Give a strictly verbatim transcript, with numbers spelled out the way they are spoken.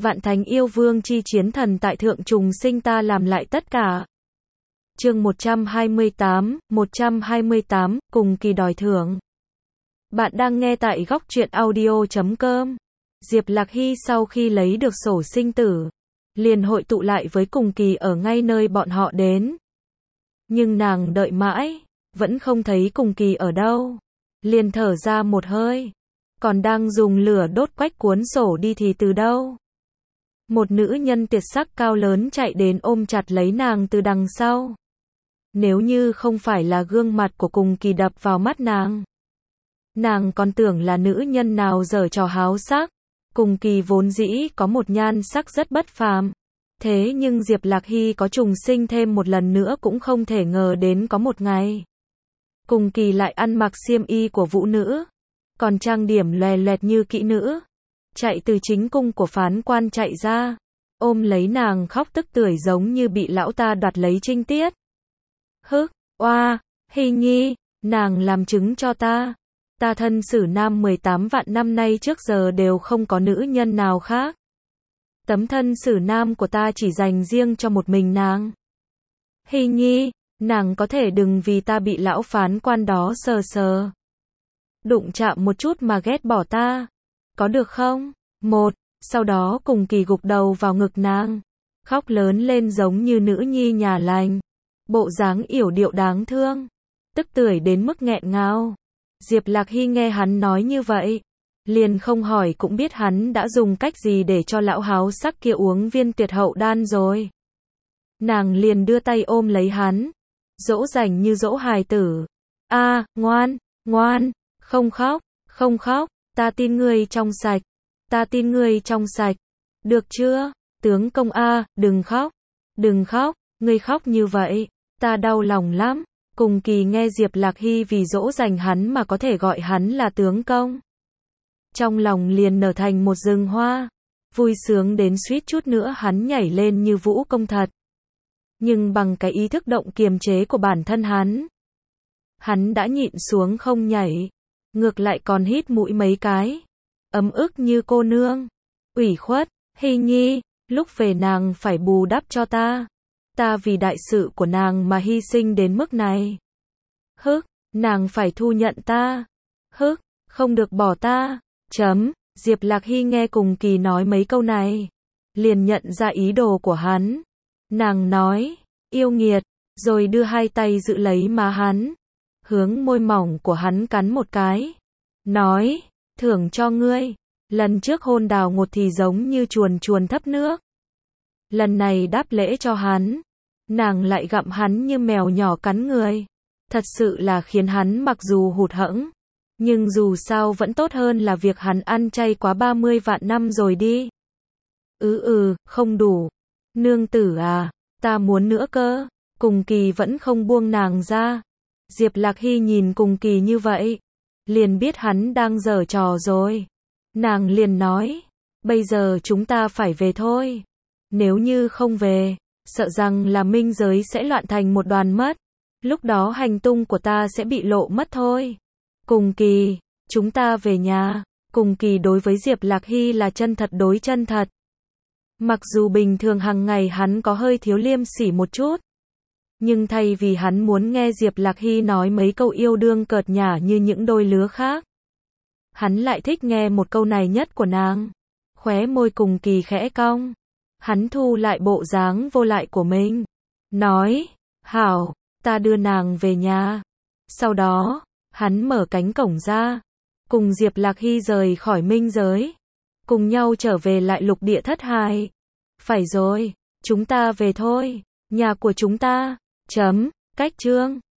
Vạn thánh yêu vương chi chiến thần tại thượng trùng sinh ta làm lại tất cả. Chương một trăm hai mươi tám, một trăm hai mươi tám, cùng kỳ đòi thưởng. Bạn đang nghe tại góc truyện audio chấm com. Diệp Lạc Hy sau khi lấy được sổ sinh tử, liền hội tụ lại với cùng kỳ ở ngay nơi bọn họ đến. Nhưng nàng đợi mãi, vẫn không thấy cùng kỳ ở đâu. Liền thở ra một hơi. Còn đang dùng lửa đốt quách cuốn sổ đi thì từ đâu? Một nữ nhân tuyệt sắc cao lớn chạy đến ôm chặt lấy nàng từ đằng sau. Nếu như không phải là gương mặt của cùng kỳ đập vào mắt nàng, nàng còn tưởng là nữ nhân nào giở trò háo sắc. Cùng kỳ vốn dĩ có một nhan sắc rất bất phàm. Thế nhưng Diệp Lạc Hy có trùng sinh thêm một lần nữa cũng không thể ngờ đến có một ngày. Cùng kỳ lại ăn mặc xiêm y của vũ nữ, còn trang điểm loè loẹt như kỹ nữ. Chạy từ chính cung của phán quan chạy ra, ôm lấy nàng khóc tức tưởi giống như bị lão ta đoạt lấy trinh tiết. Hức, oa, Hy nhi, nàng làm chứng cho ta. Ta thân xử nam mười tám vạn năm nay trước giờ đều không có nữ nhân nào khác. Tấm thân xử nam của ta chỉ dành riêng cho một mình nàng. Hy nhi, nàng có thể đừng vì ta bị lão phán quan đó sờ sờ, đụng chạm một chút mà ghét bỏ ta. Có được không? Một, sau đó cùng kỳ gục đầu vào ngực nàng, khóc lớn lên giống như nữ nhi nhà lành. Bộ dáng yểu điệu đáng thương, tức tưởi đến mức nghẹn ngào. Diệp Lạc Hy nghe hắn nói như vậy, liền không hỏi cũng biết hắn đã dùng cách gì để cho lão háo sắc kia uống viên tuyệt hậu đan rồi. Nàng liền đưa tay ôm lấy hắn, dỗ dành như dỗ hài tử. A, à, ngoan, ngoan, không khóc, không khóc, ta tin ngươi trong sạch, ta tin ngươi trong sạch. Được chưa? Tướng công a, à, đừng khóc, đừng khóc, ngươi khóc như vậy, ta đau lòng lắm. Cùng kỳ nghe Diệp Lạc Hy vì dỗ dành hắn mà có thể gọi hắn là tướng công, trong lòng liền nở thành một rừng hoa, vui sướng đến suýt chút nữa hắn nhảy lên như vũ công thật. Nhưng bằng cái ý thức động kiềm chế của bản thân hắn, hắn đã nhịn xuống không nhảy, ngược lại còn hít mũi mấy cái, ấm ức như cô nương. Ủy khuất, Hy nhi, lúc về nàng phải bù đắp cho ta. Ta vì đại sự của nàng mà hy sinh đến mức này. Hức, nàng phải thu nhận ta. Hức, không được bỏ ta. Chấm, Diệp Lạc Hy nghe cùng kỳ nói mấy câu này, liền nhận ra ý đồ của hắn. Nàng nói, yêu nghiệt, rồi đưa hai tay giữ lấy má hắn, hướng môi mỏng của hắn cắn một cái. Nói, thưởng cho ngươi. Lần trước hôn đào ngột thì giống như chuồn chuồn thấp nước. Lần này đáp lễ cho hắn, nàng lại gặm hắn như mèo nhỏ cắn người. Thật sự là khiến hắn mặc dù hụt hẫng, nhưng dù sao vẫn tốt hơn là việc hắn ăn chay quá ba mươi vạn năm rồi đi. Ừ ừ, không đủ. Nương tử à, ta muốn nữa cơ. Cùng kỳ vẫn không buông nàng ra. Diệp Lạc Hy nhìn cùng kỳ như vậy, liền biết hắn đang giở trò rồi. Nàng liền nói, bây giờ chúng ta phải về thôi. Nếu như không về, sợ rằng là minh giới sẽ loạn thành một đoàn mất. Lúc đó hành tung của ta sẽ bị lộ mất thôi. Cùng kỳ, chúng ta về nhà. Cùng kỳ đối với Diệp Lạc Hy là chân thật đối chân thật. Mặc dù bình thường hàng ngày hắn có hơi thiếu liêm sỉ một chút, nhưng thay vì hắn muốn nghe Diệp Lạc Hy nói mấy câu yêu đương cợt nhả như những đôi lứa khác, hắn lại thích nghe một câu này nhất của nàng. Khóe môi cùng kỳ khẽ cong, hắn thu lại bộ dáng vô lại của mình, nói, hảo, ta đưa nàng về nhà. Sau đó, hắn mở cánh cổng ra, cùng Diệp Lạc Hy rời khỏi minh giới, cùng nhau trở về lại lục địa thất hải. Phải rồi, chúng ta về thôi, nhà của chúng ta. Chấm, cách chương.